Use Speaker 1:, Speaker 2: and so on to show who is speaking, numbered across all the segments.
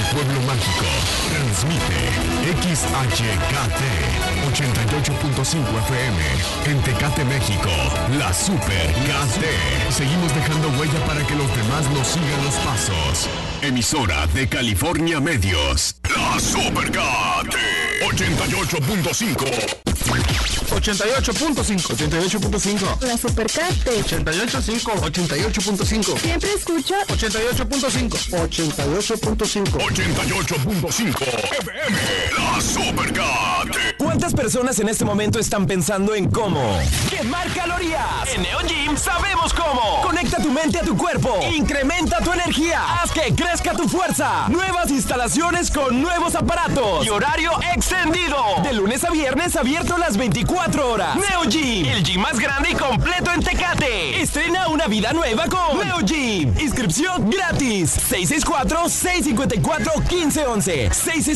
Speaker 1: pueblo mágico. Transmite XHKT 88.5 FM en Tecate, México. La Super KT. Seguimos dejando huella para que los demás nos sigan los pasos. Emisora de California Medios. La Super KT 88.5.
Speaker 2: 88.5.
Speaker 3: La Supercate.
Speaker 2: 88.5. 88.5.
Speaker 3: Siempre escucha
Speaker 2: 88.5. 88.5.
Speaker 1: 88.5 FM. La Supercat.
Speaker 4: ¿Cuántas personas en este momento están pensando en cómo quemar calorías? En Neo Gym sabemos cómo. Conecta tu mente a tu cuerpo. Incrementa tu energía. Haz que crezca tu fuerza. Nuevas instalaciones con nuevos aparatos. Y horario extendido. De lunes a viernes abierto las 24 horas. Neo Gym, el gym más grande y completo en Tecate. Estrena una vida nueva con Neo Gym. Inscripción gratis. 664-654-1511.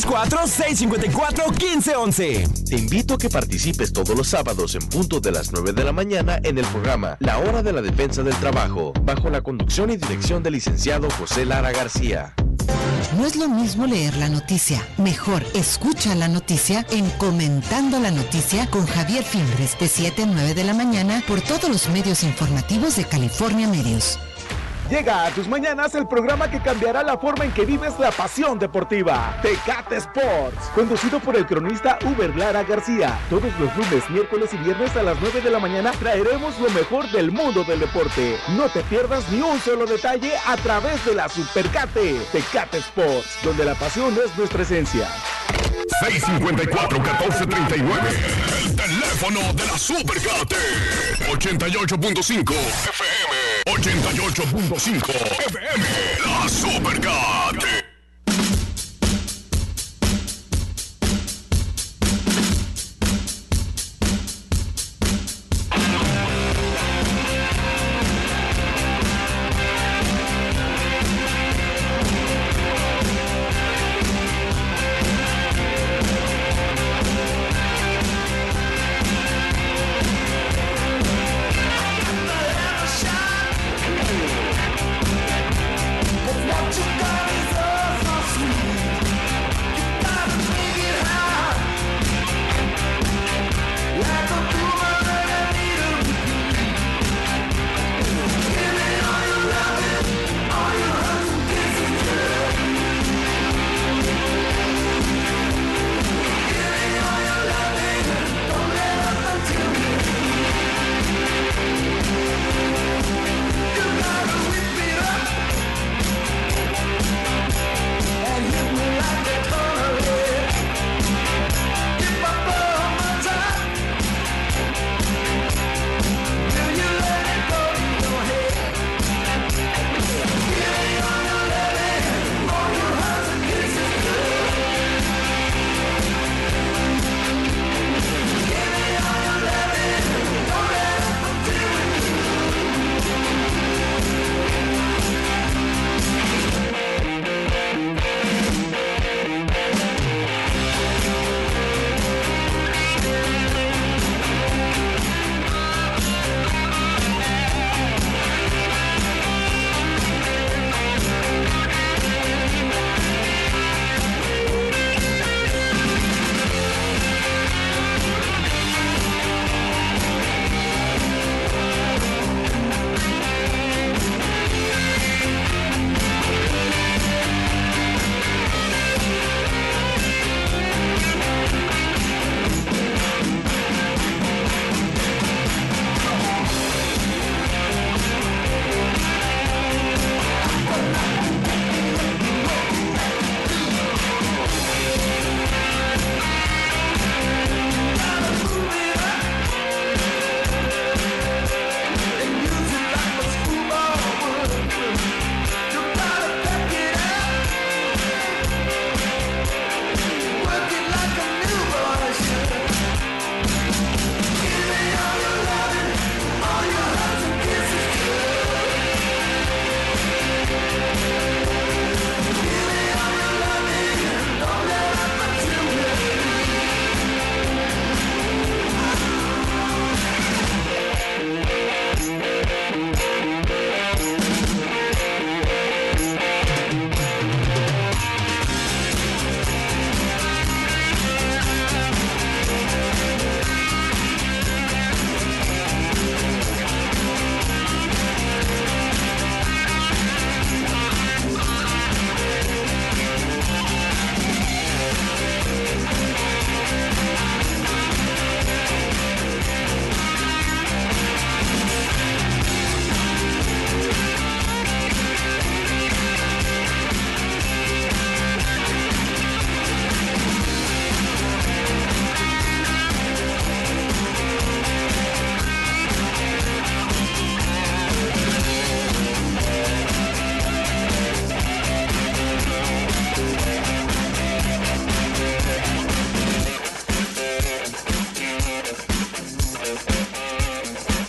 Speaker 4: 664-654-1511.
Speaker 5: Te invito a que participes todos los sábados en punto de las 9 de la mañana en el programa La Hora de la Defensa del Trabajo, bajo la conducción y dirección del licenciado José Lara García.
Speaker 6: No es lo mismo leer la noticia. Mejor escucha la noticia en Comentando la Noticia con Javier Fimbres de 7 a 9 de la mañana por todos los medios informativos de California Medios.
Speaker 7: Llega a tus mañanas el programa que cambiará la forma en que vives la pasión deportiva. Tecate Sports, conducido por el cronista Uber Lara García. Todos los lunes, miércoles y viernes a las 9 de la mañana traeremos lo mejor del mundo del deporte. No te pierdas ni un solo detalle a través de la Supercate. Tecate Sports, donde la pasión es nuestra esencia.
Speaker 1: 654-1439. El teléfono de la Supercate. 88.5 FM. 88.5 FM. La Supercate.
Speaker 8: What you got is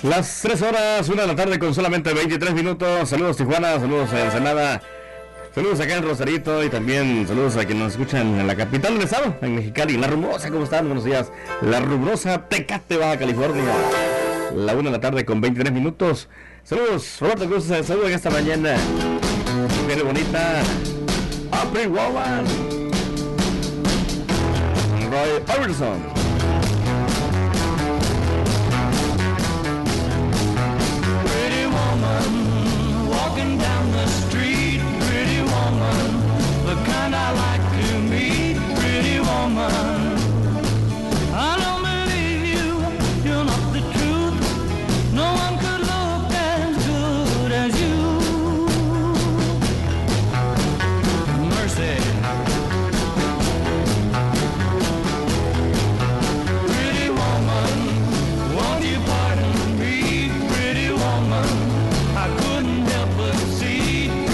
Speaker 3: Las 3 horas, 1 de la tarde con solamente 23 minutos. Saludos Tijuana, saludos a Ensenada, saludos acá en Rosarito y también saludos a quienes nos escuchan en la capital del estado, en Mexicali, La Rumorosa. ¿Cómo están? Buenos días. La Rumorosa, Tecate, Baja California. La 1 de la tarde con 23 minutos. Saludos, Roberto Cruz, saludos en esta mañana. Mujer bonita, April Woman, Roy Orbison.
Speaker 8: Walking down the street, pretty woman, the kind I like to meet, pretty woman. I don't believe you, you're not the truth. No one could look as good as you. Mercy. Pretty woman, won't you pardon me, pretty woman? I couldn't help but see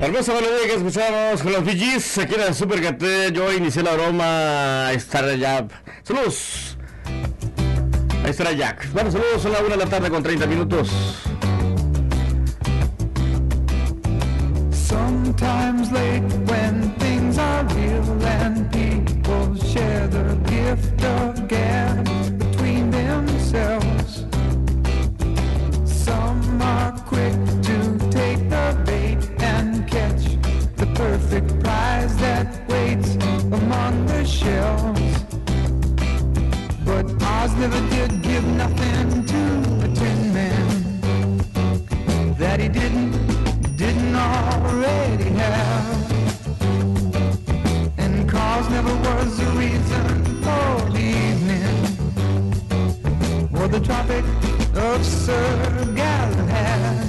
Speaker 3: Hermosa melodía que escuchamos con los VGs aquí en el Super KT. Yo inicié la broma. Ahí estará Jack. Saludos. Ahí estará Jack. Bueno, saludos, son las 1 de la tarde con 30 minutos.
Speaker 8: Sometimes late when things are real and people share the gift of gab between themselves. Some are quick to take the bait and catch the perfect prize that waits among the shelves. But Oz never did give nothing to a Tin Man that he didn't already have. And cause never was the reason for the evening or the Tropic of Sir Galahad.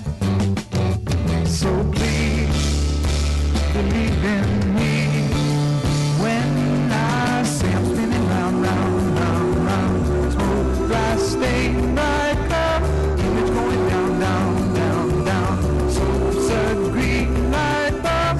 Speaker 8: So please believe in me when I say I'm spinning round, round, round, round. Smoke, dry, stay right up. Image going down, down, down, down. So absurd, green light bulb.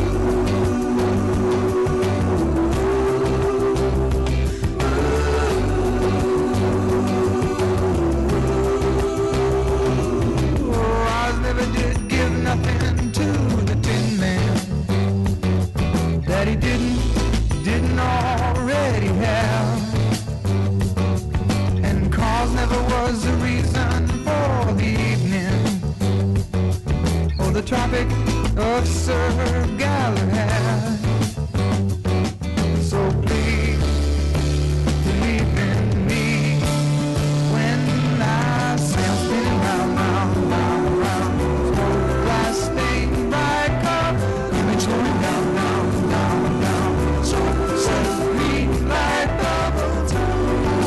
Speaker 8: Oh, I never did give nothing to the Tin Man that he didn't already have. And cause never was the reason for the evening or the Tropic of Sir Galahad. So please believe in me when I say I'm spinning round, round, round, round. Smoke, glass, stain, bright cup, image going down, down, down, down. So set green light bubble time.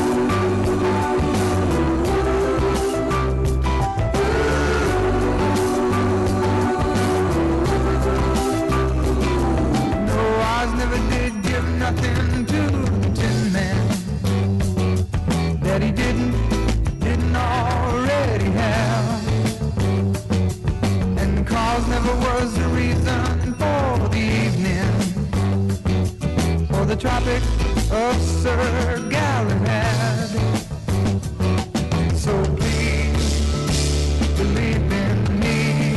Speaker 8: No, Oz never did give nothing to the Tin Man that he didn't already have. And cause never was the reason for the evening or the Tropic of Sir Galahad. So please believe in me.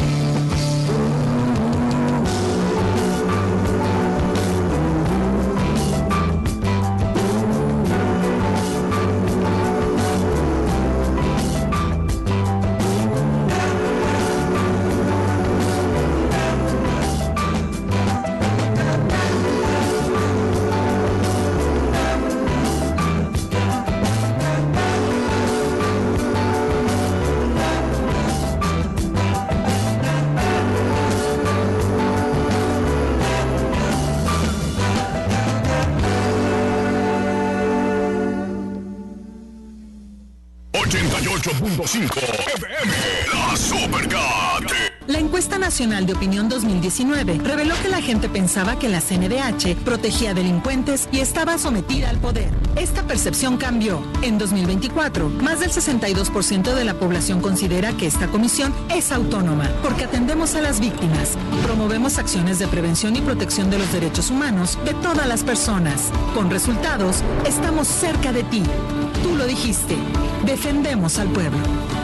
Speaker 1: FM, la Supercat.
Speaker 6: La encuesta nacional de opinión 2019 reveló que la gente pensaba que la CNDH protegía a delincuentes y estaba sometida al poder. Esta percepción cambió. En 2024, más del 62% de la población considera que esta comisión es autónoma, porque atendemos a las víctimas, promovemos acciones de prevención y protección de los derechos humanos de todas las personas. Con resultados, estamos cerca de ti. Tú lo dijiste. Defendemos al pueblo.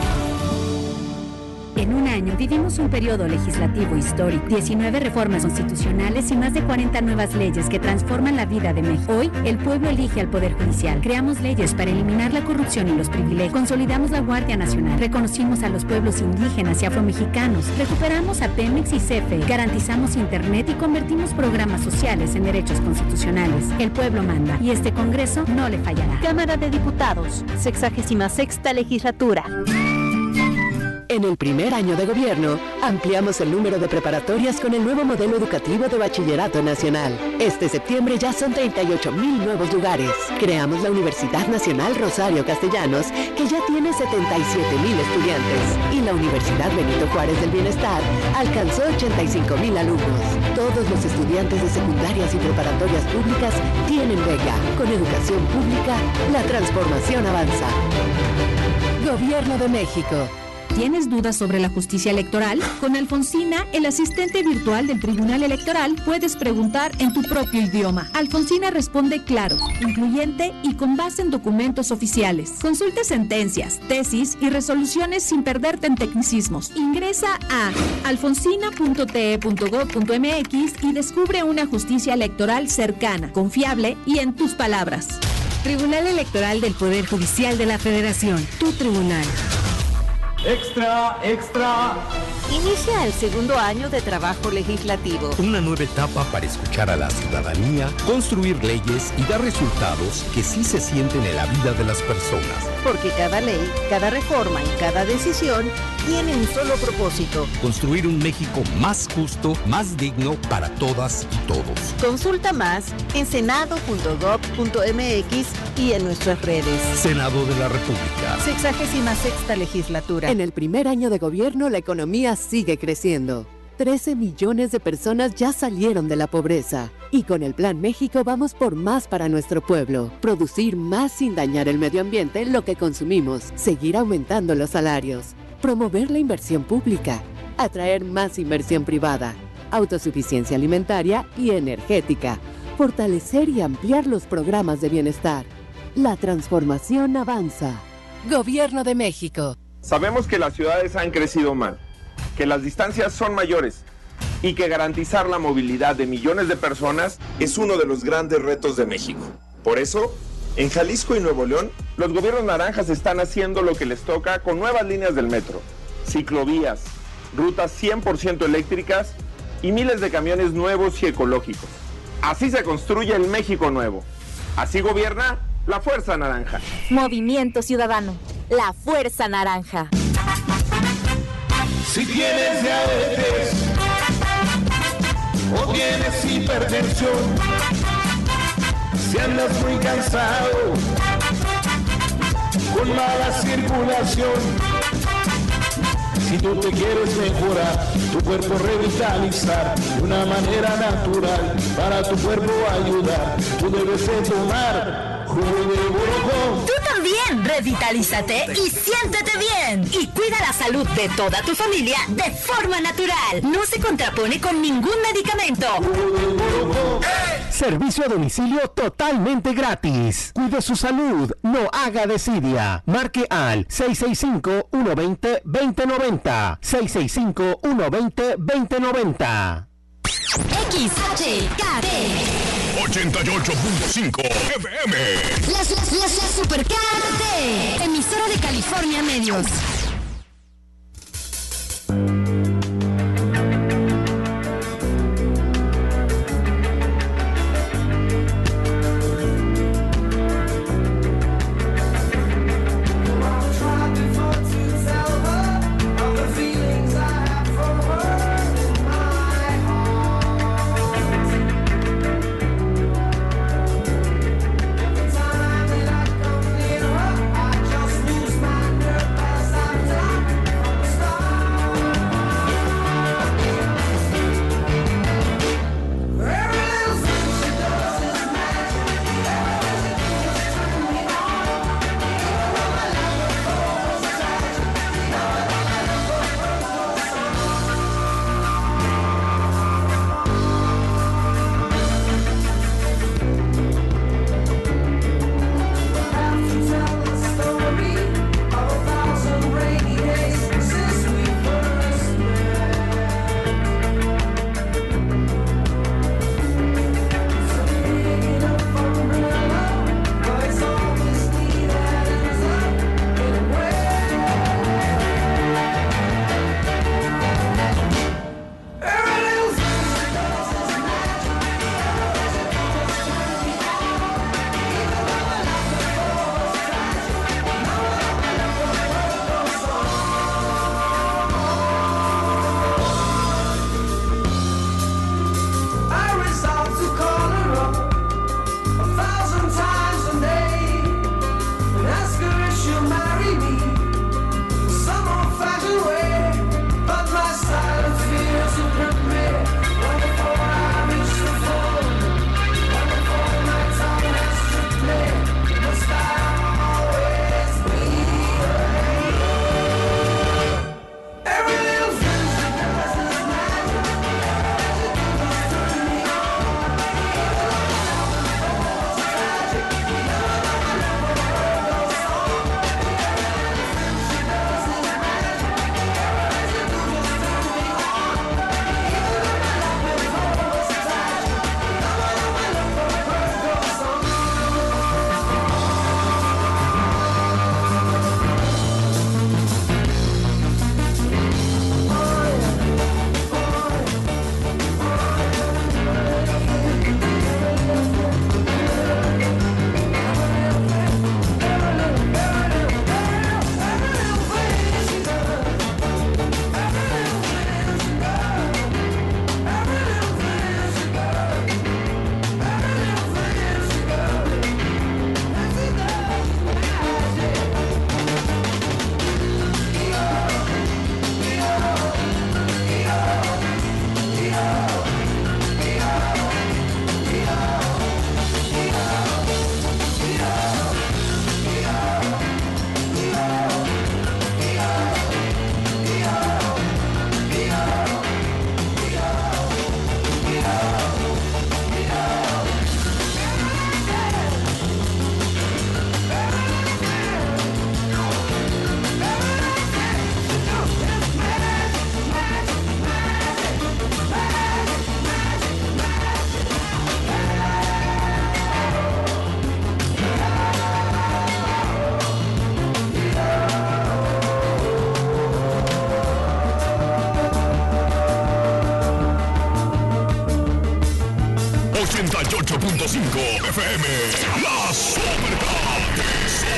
Speaker 9: En un año vivimos un periodo legislativo histórico, 19 reformas constitucionales y más de 40 nuevas leyes que transforman la vida de México. Hoy, el pueblo elige al Poder Judicial. Creamos leyes para eliminar la corrupción y los privilegios. Consolidamos la Guardia Nacional. Reconocimos a los pueblos indígenas y afromexicanos. Recuperamos a Pemex y CFE. Garantizamos Internet y convertimos programas sociales en derechos constitucionales. El pueblo manda y este Congreso no le fallará.
Speaker 10: Cámara de Diputados, 66ª legislatura.
Speaker 11: En el primer año de gobierno, ampliamos el número de preparatorias con el nuevo modelo educativo de Bachillerato Nacional. Este septiembre ya son 38,000 nuevos lugares. Creamos la Universidad Nacional Rosario Castellanos, que ya tiene 77,000 estudiantes. Y la Universidad Benito Juárez del Bienestar alcanzó 85,000 alumnos. Todos los estudiantes de secundarias y preparatorias públicas tienen beca. Con educación pública, la transformación avanza. Gobierno de México.
Speaker 12: ¿Tienes dudas sobre la justicia electoral? Con Alfonsina, el asistente virtual del Tribunal Electoral, puedes preguntar en tu propio idioma. Alfonsina responde claro, incluyente y con base en documentos oficiales. Consulta sentencias, tesis y resoluciones sin perderte en tecnicismos. Ingresa a alfonsina.te.gov.mx y descubre una justicia electoral cercana, confiable y en tus palabras.
Speaker 9: Tribunal Electoral del Poder Judicial de la Federación. Tu tribunal.
Speaker 13: Extra, extra.
Speaker 14: Inicia el segundo año de trabajo legislativo.
Speaker 15: Una nueva etapa para escuchar a la ciudadanía, construir leyes y dar resultados que sí se sienten en la vida de las personas.
Speaker 14: Porque cada ley, cada reforma y cada decisión tiene un solo propósito.
Speaker 15: Construir un México más justo, más digno para todas y todos.
Speaker 14: Consulta más en senado.gov.mx y en nuestras redes.
Speaker 15: Senado de la República.
Speaker 14: 66ª legislatura.
Speaker 11: En el primer año de gobierno, la economía sigue creciendo. 13 millones de personas ya salieron de la pobreza. Y con el Plan México vamos por más para nuestro pueblo. Producir más sin dañar el medio ambiente en lo que consumimos. Seguir aumentando los salarios. Promover la inversión pública. Atraer más inversión privada. Autosuficiencia alimentaria y energética. Fortalecer y ampliar los programas de bienestar. La transformación avanza. Gobierno de México.
Speaker 16: Sabemos que las ciudades han crecido mal, que las distancias son mayores y que garantizar la movilidad de millones de personas es uno de los grandes retos de México. Por eso, en Jalisco y Nuevo León, los gobiernos naranjas están haciendo lo que les toca con nuevas líneas del metro, ciclovías, rutas 100% eléctricas y miles de camiones nuevos y ecológicos. Así se construye el México nuevo. Así gobierna la Fuerza Naranja.
Speaker 10: Movimiento Ciudadano. La Fuerza Naranja.
Speaker 8: Si tienes diabetes o tienes hipertensión, si andas muy cansado, con mala circulación, si tú te quieres mejorar, tu cuerpo revitalizar de una manera natural, para tu cuerpo ayudar, tú debes de tomar jugo de borojó.
Speaker 17: Tú también revitalízate y siéntete bien. Y cuida la salud de toda tu familia de forma natural. No se contrapone con ningún medicamento.
Speaker 18: Servicio a domicilio totalmente gratis. Cuide su salud, no haga desidia. Marque al 665-120-2090. 665-120-2090.
Speaker 17: XHKT
Speaker 1: 88.5 FM.
Speaker 17: La Super KT, emisora de California Medios.
Speaker 1: 88.5 FM. La Supercate.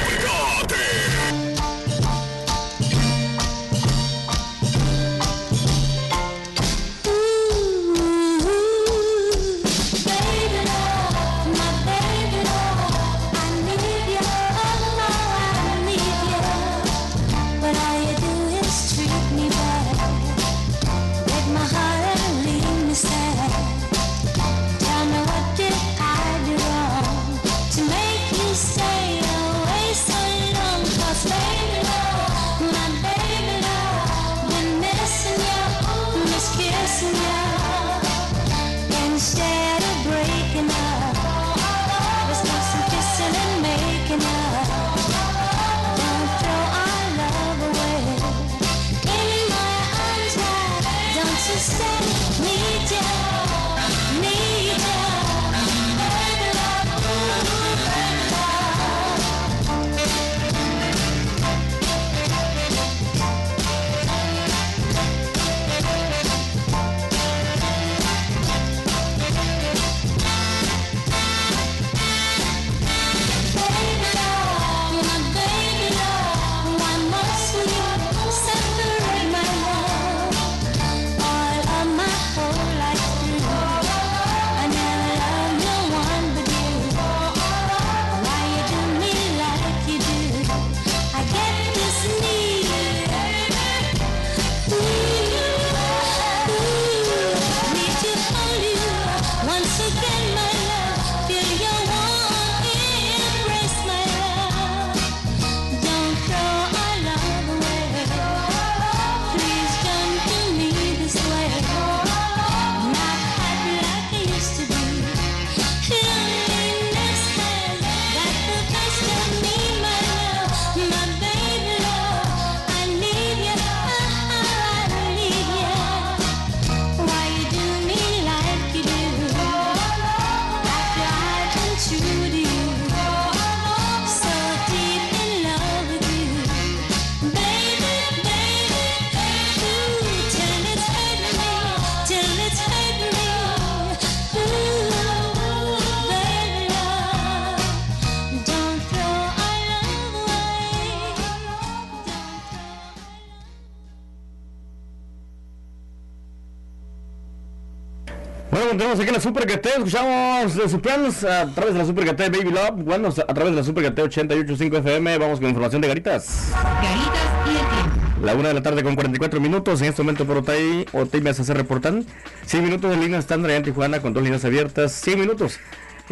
Speaker 3: Tenemos aquí en la Supercate, escuchamos The Sopranos a través de la Supercate Baby Love, bueno, a través de la Supercate 88.5 FM, vamos con información de Garitas.
Speaker 6: Garitas y el tiempo.
Speaker 3: La 1 de la tarde con 44 minutos, en este momento por Otay me hace reportan, 100 minutos de línea estándar en Tijuana con 2 líneas abiertas, 100 minutos.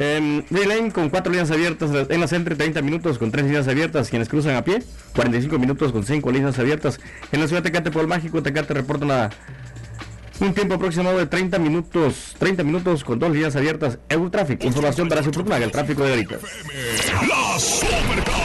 Speaker 3: Lane con 4 líneas abiertas, en la Centre 30 minutos con 3 líneas abiertas, quienes cruzan a pie, 45 minutos con 5 líneas abiertas. En la ciudad de Tecate por el Mágico, Tecate reporta un tiempo aproximado de 30 minutos con 2 líneas abiertas. Eurotraffic, información para su programa, el tráfico de Garitas.
Speaker 1: La Supercate.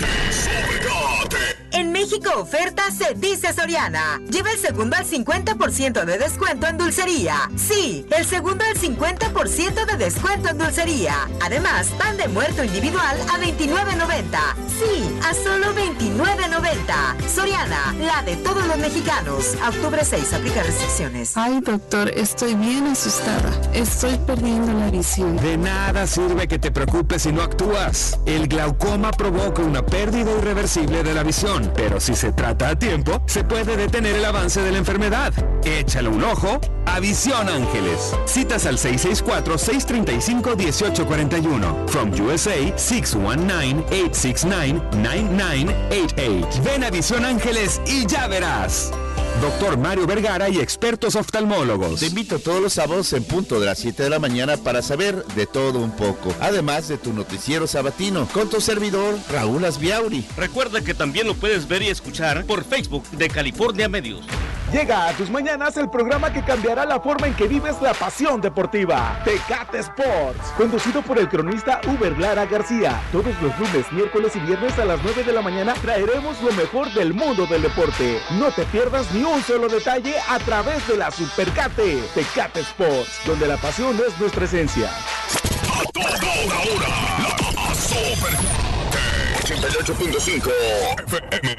Speaker 17: En México oferta se dice Soriana. Lleva el segundo al 50% de descuento en dulcería. Sí, el segundo al 50% de descuento en dulcería. Además, pan de muerto individual a $29.90. Sí, a solo $29.90. Soriana, la de todos los mexicanos. A octubre 6, aplica restricciones.
Speaker 19: Ay, doctor, estoy bien asustada. Estoy perdiendo la visión.
Speaker 20: De nada sirve que te preocupes si no actúas. El glaucoma provoca una pérdida irreversible de la visión, pero si se trata a tiempo, se puede detener el avance de la enfermedad. Échale un ojo a Visión Ángeles. Citas al 664-635-1841. From USA, 619-869-9988. Ven a Visión Ángeles y ya verás. Doctor Mario Vergara y expertos oftalmólogos.
Speaker 21: Te invito todos los sábados en punto de las 7 de la mañana para saber de todo un poco. Además de tu noticiero sabatino, con tu servidor, Raúl Asbiauri.
Speaker 22: Recuerda que también lo puedes ver y escuchar por Facebook de California Medios.
Speaker 7: Llega a tus mañanas el programa que cambiará la forma en que vives la pasión deportiva. Tecate Sports, conducido por el cronista Uber Lara García. Todos los lunes, miércoles y viernes a las 9 de la mañana traeremos lo mejor del mundo del deporte. No te pierdas ni un solo detalle a través de la Supercate. Tecate Sports, donde la pasión es nuestra esencia.
Speaker 1: A toda hora, la Supercate 88.5 FM.